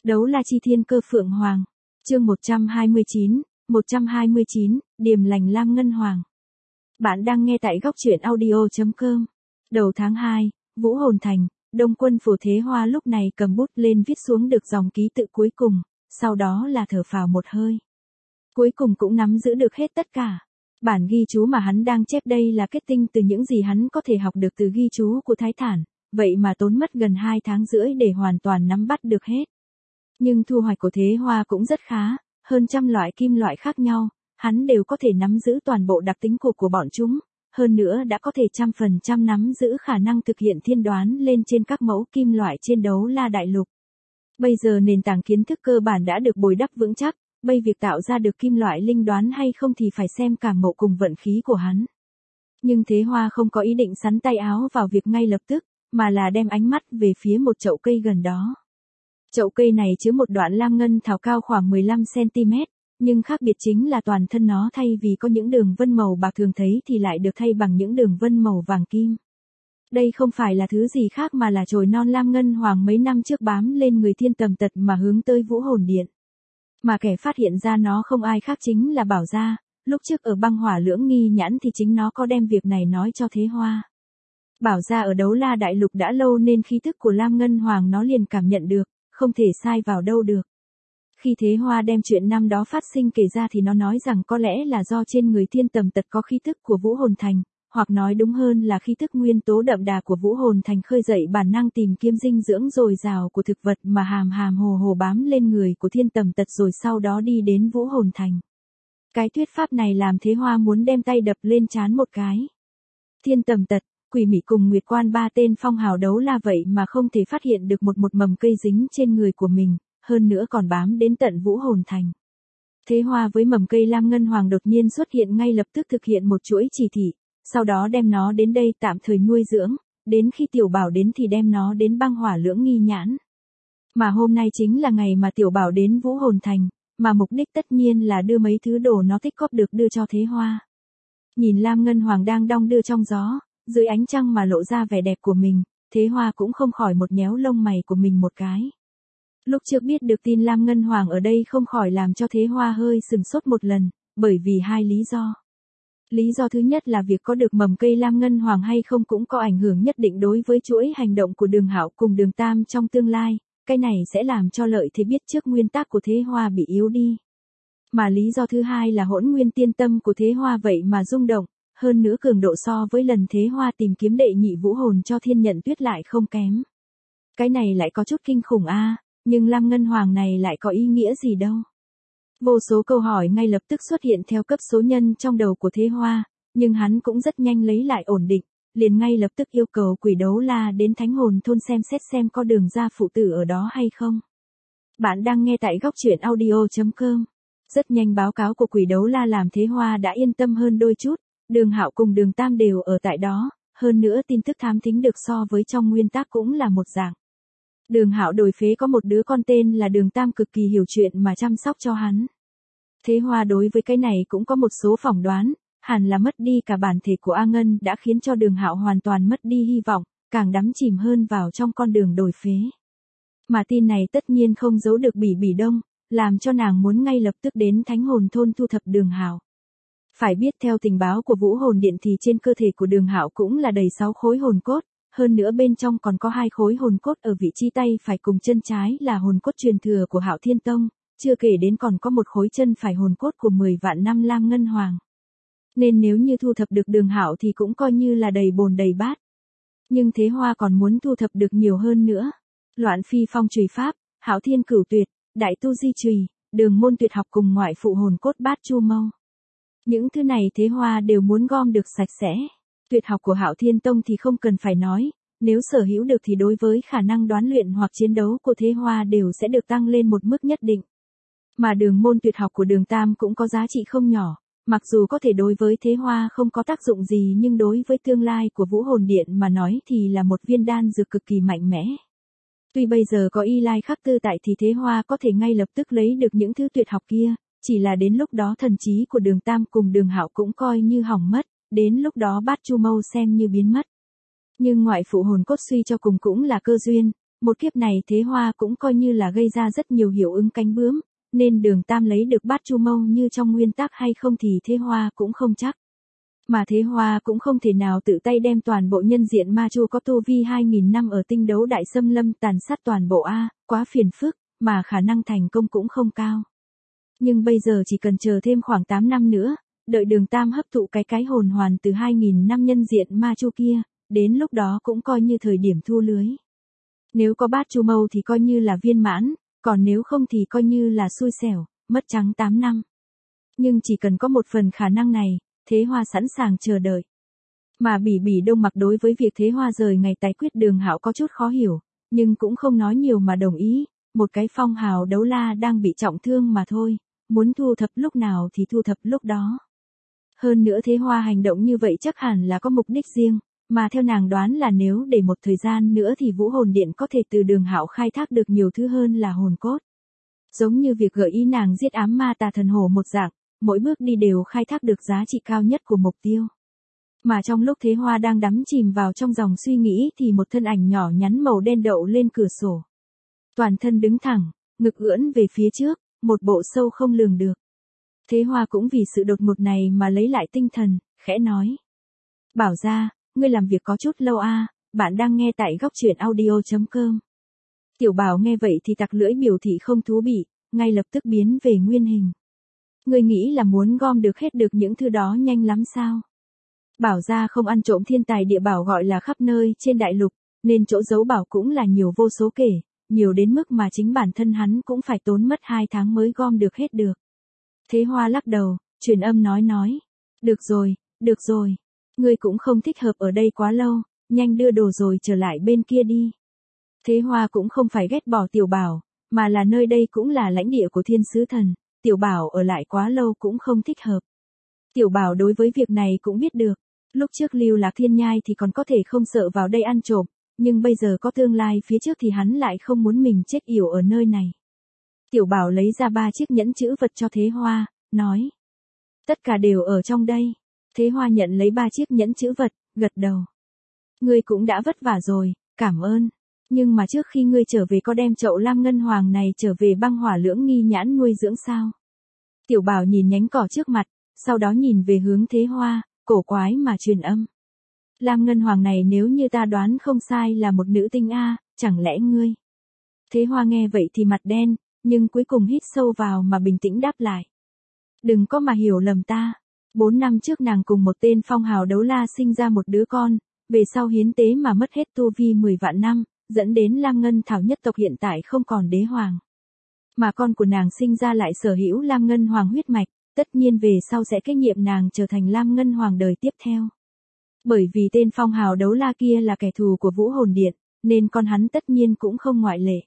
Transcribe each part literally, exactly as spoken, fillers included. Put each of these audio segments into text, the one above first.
Đấu la chi thiên cơ Phượng Hoàng. Chương một trăm hai mươi chín, một trăm hai mươi chín, Điềm lành Lam Ngân Hoàng. Bạn đang nghe tại góc truyện audio chấm com. Đầu tháng hai, Vũ Hồn Thành, Đông Quân Phù Thế Hoa lúc này cầm bút lên viết xuống được dòng ký tự cuối cùng, sau đó là thở phào một hơi. Cuối cùng cũng nắm giữ được hết tất cả. Bản ghi chú mà hắn đang chép đây là kết tinh từ những gì hắn có thể học được từ ghi chú của Thái Thản, vậy mà tốn mất gần hai tháng rưỡi để hoàn toàn nắm bắt được hết. Nhưng thu hoạch của Thế Hoa cũng rất khá, hơn trăm loại kim loại khác nhau, hắn đều có thể nắm giữ toàn bộ đặc tính của của bọn chúng, hơn nữa đã có thể trăm phần trăm nắm giữ khả năng thực hiện thiên đoán lên trên các mẫu kim loại trên đấu la đại lục. Bây giờ nền tảng kiến thức cơ bản đã được bồi đắp vững chắc, bây việc tạo ra được kim loại linh đoán hay không thì phải xem cảm ngộ cùng vận khí của hắn. Nhưng Thế Hoa không có ý định sắn tay áo vào việc ngay lập tức, mà là đem ánh mắt về phía một chậu cây gần đó. Chậu cây này chứa một đoạn lam ngân thảo cao khoảng mười lăm xăng ti mét, nhưng khác biệt chính là toàn thân nó thay vì có những đường vân màu bạc thường thấy thì lại được thay bằng những đường vân màu vàng kim. Đây không phải là thứ gì khác mà là chồi non lam ngân hoàng mấy năm trước bám lên người Thiên Tầm Tật mà hướng tới Vũ Hồn Điện. Mà kẻ phát hiện ra nó không ai khác chính là Bảo Gia, lúc trước ở băng hỏa lưỡng nghi nhãn thì chính nó có đem việc này nói cho Thế Hoa. Bảo Gia ở đấu la đại lục đã lâu nên khí thức của lam ngân hoàng nó liền cảm nhận được, không thể sai vào đâu được. Khi Thế Hoa đem chuyện năm đó phát sinh kể ra thì nó nói rằng có lẽ là do trên người Thiên Tầm Tật có khí thức của Vũ Hồn Thành, hoặc nói đúng hơn là khí thức nguyên tố đậm đà của Vũ Hồn Thành khơi dậy bản năng tìm kiếm dinh dưỡng dồi dào của thực vật mà hàm hàm hồ hồ bám lên người của Thiên Tầm Tật rồi sau đó đi đến Vũ Hồn Thành. Cái thuyết pháp này làm Thế Hoa muốn đem tay đập lên trán một cái. Thiên Tầm Tật, Quỷ Mị cùng Nguyệt Quan ba tên phong hào đấu la vậy mà không thể phát hiện được một một mầm cây dính trên người của mình, hơn nữa còn bám đến tận Vũ Hồn Thành. Thế Hoa với mầm cây lam ngân hoàng đột nhiên xuất hiện ngay lập tức thực hiện một chuỗi chỉ thị, sau đó đem nó đến đây tạm thời nuôi dưỡng, đến khi Tiểu Bảo đến thì đem nó đến băng hỏa lưỡng nghi nhãn. Mà hôm nay chính là ngày mà Tiểu Bảo đến Vũ Hồn Thành, mà mục đích tất nhiên là đưa mấy thứ đồ nó tích góp được đưa cho Thế Hoa. Nhìn lam ngân hoàng đang đong đưa trong gió, dưới ánh trăng mà lộ ra vẻ đẹp của mình, Thế Hoa cũng không khỏi một nhéo lông mày của mình một cái. Lúc trước biết được tin lam ngân hoàng ở đây không khỏi làm cho Thế Hoa hơi sừng sốt một lần, bởi vì hai lý do. Lý do thứ nhất là việc có được mầm cây lam ngân hoàng hay không cũng có ảnh hưởng nhất định đối với chuỗi hành động của Đường Hạo cùng Đường Tam trong tương lai, cái này sẽ làm cho lợi thế biết trước nguyên tắc của Thế Hoa bị yếu đi. Mà lý do thứ hai là hỗn nguyên tiên tâm của Thế Hoa vậy mà rung động, hơn nữa cường độ so với lần Thế Hoa tìm kiếm đệ nhị vũ hồn cho Thiên Nhận Tuyết lại không kém. Cái này lại có chút kinh khủng a, à, nhưng lam ngân hoàng này lại có ý nghĩa gì đâu. Vô số câu hỏi ngay lập tức xuất hiện theo cấp số nhân trong đầu của Thế Hoa, nhưng hắn cũng rất nhanh lấy lại ổn định, liền ngay lập tức yêu cầu Quỷ Đấu La đến Thánh Hồn Thôn xem xét xem có Đường gia phụ tử ở đó hay không. Bạn đang nghe tại góc truyện audio chấm com. Rất nhanh báo cáo của Quỷ Đấu La làm Thế Hoa đã yên tâm hơn đôi chút, Đường Hạo cùng Đường Tam đều ở tại đó, hơn nữa tin tức thám thính được so với trong nguyên tắc cũng là một dạng. Đường Hạo đổi phế có một đứa con tên là Đường Tam cực kỳ hiểu chuyện mà chăm sóc cho hắn. Thế Hoa đối với cái này cũng có một số phỏng đoán, hẳn là mất đi cả bản thể của A Ngân đã khiến cho Đường Hạo hoàn toàn mất đi hy vọng, càng đắm chìm hơn vào trong con đường đổi phế. Mà tin này tất nhiên không giấu được Bỉ Bỉ Đông, làm cho nàng muốn ngay lập tức đến Thánh Hồn Thôn thu thập Đường Hạo. Phải biết theo tình báo của Vũ Hồn Điện thì trên cơ thể của Đường Hạo cũng là đầy sáu khối hồn cốt. Hơn nữa bên trong còn có hai khối hồn cốt ở vị trí tay phải cùng chân trái là hồn cốt truyền thừa của Hạo Thiên Tông, chưa kể đến còn có một khối chân phải hồn cốt của mười vạn năm lam ngân hoàng. Nên nếu như thu thập được Đường Hạo thì cũng coi như là đầy bồn đầy bát. Nhưng Thế Hoa còn muốn thu thập được nhiều hơn nữa. Loạn phi phong chùy pháp, Hạo Thiên Cửu Tuyệt, Đại Tu Di Chùy, Đường môn tuyệt học cùng ngoại phụ hồn cốt bát chu mâu. Những thứ này Thế Hoa đều muốn gom được sạch sẽ. Tuyệt học của Hạo Thiên Tông thì không cần phải nói, nếu sở hữu được thì đối với khả năng đoán luyện hoặc chiến đấu của Thế Hoa đều sẽ được tăng lên một mức nhất định. Mà đường môn tuyệt học của Đường Tam cũng có giá trị không nhỏ, mặc dù có thể đối với Thế Hoa không có tác dụng gì nhưng đối với tương lai của Vũ Hồn Điện mà nói thì là một viên đan dược cực kỳ mạnh mẽ. Tuy bây giờ có Y Lai Khắc Tư tại thì Thế Hoa có thể ngay lập tức lấy được những thứ tuyệt học kia, chỉ là đến lúc đó thần trí của Đường Tam cùng Đường Hạo cũng coi như hỏng mất. Đến lúc đó bát chu mâu xem như biến mất. Nhưng ngoại phụ hồn cốt suy cho cùng cũng là cơ duyên, một kiếp này Thế Hoa cũng coi như là gây ra rất nhiều hiệu ứng cánh bướm, nên Đường Tam lấy được bát Chu Mâu như trong nguyên tắc hay không thì Thế Hoa cũng không chắc. Mà Thế Hoa cũng không thể nào tự tay đem toàn bộ nhân diện ma chu có tu vi hai nghìn năm ở tinh đấu đại xâm lâm tàn sát toàn bộ a, quá phiền phức, mà khả năng thành công cũng không cao. Nhưng bây giờ chỉ cần chờ thêm khoảng tám năm nữa, đợi Đường Tam hấp thụ cái cái hồn hoàn từ hai nghìn năm nhân diện ma chu kia, đến lúc đó cũng coi như thời điểm thu lưới. Nếu có bát Chu Mâu thì coi như là viên mãn, còn nếu không thì coi như là xui xẻo, mất trắng tám năm. Nhưng chỉ cần có một phần khả năng này, Thế Hoa sẵn sàng chờ đợi. Mà Bỉ Bỉ Đông Mặc đối với việc Thế Hoa rời ngày tái quyết Đường Hạo có chút khó hiểu, nhưng cũng không nói nhiều mà đồng ý, một cái phong hào đấu la đang bị trọng thương mà thôi, muốn thu thập lúc nào thì thu thập lúc đó. Hơn nữa Thế Hoa hành động như vậy chắc hẳn là có mục đích riêng, mà theo nàng đoán là nếu để một thời gian nữa thì Vũ Hồn Điện có thể từ Đường Hạo khai thác được nhiều thứ hơn là hồn cốt. Giống như việc gợi ý nàng giết ám ma tà thần hổ một dạng, mỗi bước đi đều khai thác được giá trị cao nhất của mục tiêu. Mà trong lúc Thế Hoa đang đắm chìm vào trong dòng suy nghĩ thì một thân ảnh nhỏ nhắn màu đen đậu lên cửa sổ. Toàn thân đứng thẳng, ngực ưỡn về phía trước, một bộ sâu không lường được. Thế Hoa cũng vì sự đột ngột này mà lấy lại tinh thần, khẽ nói. Bảo ra, ngươi làm việc có chút lâu a, à, bạn đang nghe tại góc truyện audio chấm com. Tiểu Bảo nghe vậy thì tặc lưỡi biểu thị không thú vị, ngay lập tức biến về nguyên hình. Ngươi nghĩ là muốn gom được hết được những thứ đó nhanh lắm sao? Bảo ra không ăn trộm thiên tài địa bảo gọi là khắp nơi trên đại lục, nên chỗ giấu bảo cũng là nhiều vô số kể, nhiều đến mức mà chính bản thân hắn cũng phải tốn mất hai tháng mới gom được hết được. Thế Hoa lắc đầu, truyền âm nói nói. Được rồi, được rồi. Ngươi cũng không thích hợp ở đây quá lâu, nhanh đưa đồ rồi trở lại bên kia đi. Thế Hoa cũng không phải ghét bỏ Tiểu Bảo, mà là nơi đây cũng là lãnh địa của Thiên Sứ Thần, Tiểu Bảo ở lại quá lâu cũng không thích hợp. Tiểu Bảo đối với việc này cũng biết được, lúc trước lưu lạc thiên nhai thì còn có thể không sợ vào đây ăn trộm, nhưng bây giờ có tương lai phía trước thì hắn lại không muốn mình chết yểu ở nơi này. Tiểu Bảo lấy ra ba chiếc nhẫn chữ vật cho Thế Hoa, nói. Tất cả đều ở trong đây. Thế Hoa nhận lấy ba chiếc nhẫn chữ vật, gật đầu. Ngươi cũng đã vất vả rồi, cảm ơn. Nhưng mà trước khi ngươi trở về có đem chậu lam ngân hoàng này trở về băng hỏa lưỡng nghi nhãn nuôi dưỡng sao? Tiểu Bảo nhìn nhánh cỏ trước mặt, sau đó nhìn về hướng Thế Hoa, cổ quái mà truyền âm. Lam ngân hoàng này nếu như ta đoán không sai là một nữ tinh a, chẳng lẽ ngươi? Thế Hoa nghe vậy thì mặt đen, nhưng cuối cùng hít sâu vào mà bình tĩnh đáp lại. Đừng có mà hiểu lầm ta. Bốn năm trước nàng cùng một tên phong hào đấu la sinh ra một đứa con, về sau hiến tế mà mất hết tu vi mười vạn năm, dẫn đến Lam Ngân Thảo nhất tộc hiện tại không còn đế hoàng. Mà con của nàng sinh ra lại sở hữu Lam Ngân Hoàng huyết mạch, tất nhiên về sau sẽ kế nhiệm nàng trở thành Lam Ngân Hoàng đời tiếp theo. Bởi vì tên phong hào đấu la kia là kẻ thù của Vũ Hồn Điện, nên con hắn tất nhiên cũng không ngoại lệ.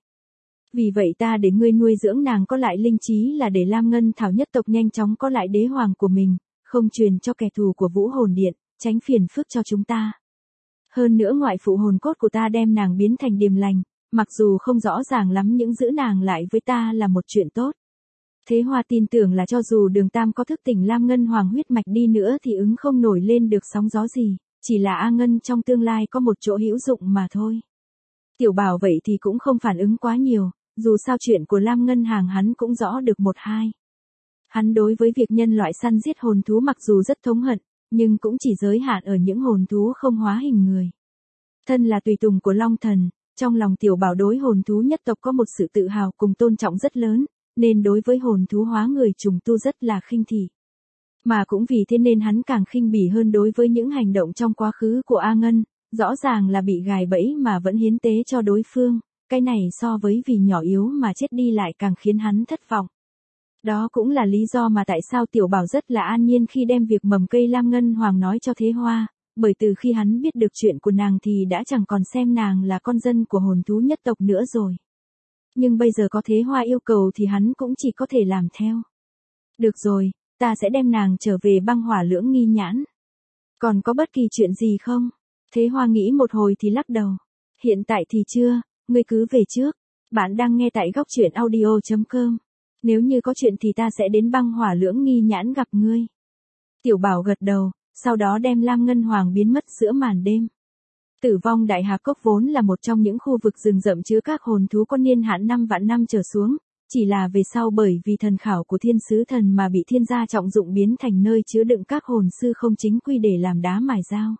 Vì vậy ta để ngươi nuôi dưỡng nàng có lại linh trí là để Lam Ngân Thảo nhất tộc nhanh chóng có lại đế hoàng của mình, không truyền cho kẻ thù của Vũ Hồn Điện, tránh phiền phức cho chúng ta. Hơn nữa ngoại phụ hồn cốt của ta đem nàng biến thành điềm lành, mặc dù không rõ ràng lắm những giữ nàng lại với ta là một chuyện tốt. Thế Hoa tin tưởng là cho dù Đường Tam có thức tỉnh Lam Ngân Hoàng huyết mạch đi nữa thì ứng không nổi lên được sóng gió gì, chỉ là A Ngân trong tương lai có một chỗ hữu dụng mà thôi. Tiểu Bảo vậy thì cũng không phản ứng quá nhiều, dù sao chuyện của Lam Ngân Hàng hắn cũng rõ được một hai. Hắn đối với việc nhân loại săn giết hồn thú mặc dù rất thống hận, nhưng cũng chỉ giới hạn ở những hồn thú không hóa hình người. Thân là tùy tùng của Long Thần, trong lòng Tiểu Bảo đối hồn thú nhất tộc có một sự tự hào cùng tôn trọng rất lớn, nên đối với hồn thú hóa người trùng tu rất là khinh thị. Mà cũng vì thế nên hắn càng khinh bỉ hơn đối với những hành động trong quá khứ của A Ngân, rõ ràng là bị gài bẫy mà vẫn hiến tế cho đối phương, cái này so với vì nhỏ yếu mà chết đi lại càng khiến hắn thất vọng. Đó cũng là lý do mà tại sao Tiểu Bảo rất là an nhiên khi đem việc mầm cây Lam Ngân Hoàng nói cho Thế Hoa, bởi từ khi hắn biết được chuyện của nàng thì đã chẳng còn xem nàng là con dân của hồn thú nhất tộc nữa rồi. Nhưng bây giờ có Thế Hoa yêu cầu thì hắn cũng chỉ có thể làm theo. Được rồi, ta sẽ đem nàng trở về băng hỏa lưỡng nghi nhãn. Còn có bất kỳ chuyện gì không? Thế Hoa nghĩ một hồi thì lắc đầu. Hiện tại thì chưa, ngươi cứ về trước. Bạn đang nghe tại góc truyện audio chấm com. Nếu như có chuyện thì ta sẽ đến băng hỏa lưỡng nghi nhãn gặp ngươi. Tiểu Bảo gật đầu, sau đó đem Lam Ngân Hoàng biến mất giữa màn đêm. Tử vong Đại Hạp Cốc vốn là một trong những khu vực rừng rậm chứa các hồn thú có niên hạn năm vạn năm trở xuống, chỉ là về sau bởi vì thần khảo của thiên sứ thần mà bị thiên gia trọng dụng biến thành nơi chứa đựng các hồn sư không chính quy để làm đá mài dao.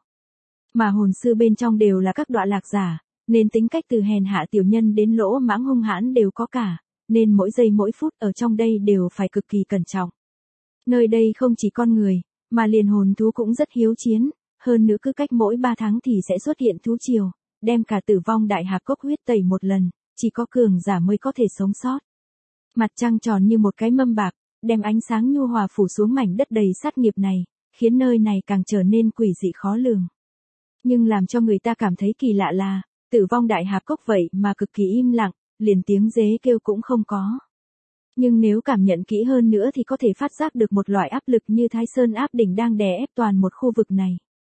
Mà hồn sư bên trong đều là các đọa lạc giả, nên tính cách từ hèn hạ tiểu nhân đến lỗ mãng hung hãn đều có cả, nên mỗi giây mỗi phút ở trong đây đều phải cực kỳ cẩn trọng. Nơi đây không chỉ con người, mà liền hồn thú cũng rất hiếu chiến, hơn nữa cứ cách mỗi ba tháng thì sẽ xuất hiện thú triều, đem cả Tử vong Đại Hạp Cốc huyết tẩy một lần, chỉ có cường giả mới có thể sống sót. Mặt trăng tròn như một cái mâm bạc, đem ánh sáng nhu hòa phủ xuống mảnh đất đầy sát nghiệp này, khiến nơi này càng trở nên quỷ dị khó lường. Nhưng làm cho người ta cảm thấy kỳ lạ là, Tử vong Đại Hạp Cốc vậy mà cực kỳ im lặng, liền tiếng dế kêu cũng không có. Nhưng nếu cảm nhận kỹ hơn nữa thì có thể phát giác được một loại áp lực như Thái Sơn áp đỉnh đang đè ép toàn một khu vực này.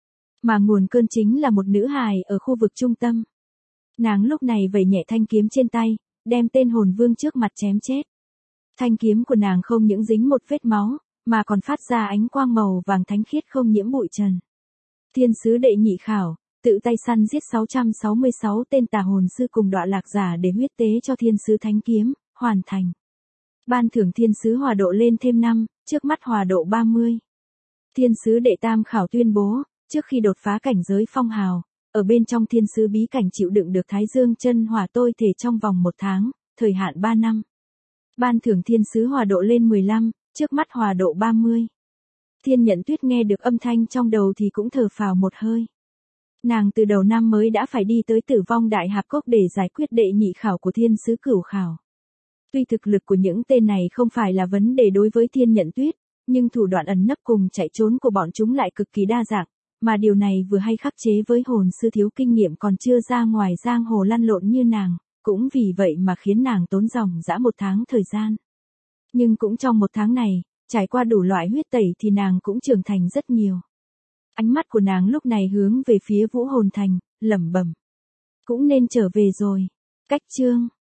Mà nguồn cơn chính là một nữ hài ở khu vực trung tâm. Nàng lúc này vẩy nhẹ thanh kiếm trên tay, đem tên hồn vương trước mặt chém chết. Thanh kiếm của nàng không những dính một vết máu, mà còn phát ra ánh quang màu vàng thánh khiết không nhiễm bụi trần. Thiên sứ Đệ Nhị Khảo, tự tay săn giết sáu trăm sáu mươi sáu tên tà hồn sư cùng đọa lạc giả để huyết tế cho thiên sứ thánh kiếm, hoàn thành. Ban thưởng thiên sứ hòa độ lên thêm năm, trước mắt hòa độ ba mươi. Thiên sứ Đệ Tam Khảo tuyên bố, trước khi đột phá cảnh giới phong hào, ở bên trong thiên sứ bí cảnh chịu đựng được Thái Dương chân hỏa tôi thể trong vòng một tháng, thời hạn ba năm. Ban thưởng thiên sứ hòa độ lên mười lăm, trước mắt hòa độ ba mươi. Thiên Nhận Tuyết nghe được âm thanh trong đầu thì cũng thở phào một hơi. Nàng từ đầu năm mới đã phải đi tới Tử vong Đại Hạp Cốc để giải quyết đệ nhị khảo của thiên sứ cửu khảo. Tuy thực lực của những tên này không phải là vấn đề đối với Thiên Nhận Tuyết, nhưng thủ đoạn ẩn nấp cùng chạy trốn của bọn chúng lại cực kỳ đa dạng, mà điều này vừa hay khắc chế với hồn sư thiếu kinh nghiệm còn chưa ra ngoài giang hồ lăn lộn như nàng, cũng vì vậy mà khiến nàng tốn dòng dã một tháng thời gian. Nhưng cũng trong một tháng này, trải qua đủ loại huyết tẩy thì nàng cũng trưởng thành rất nhiều. Ánh mắt của nàng lúc này hướng về phía Vũ Hồn Thành, lẩm bẩm. Cũng nên trở về rồi. Cách chương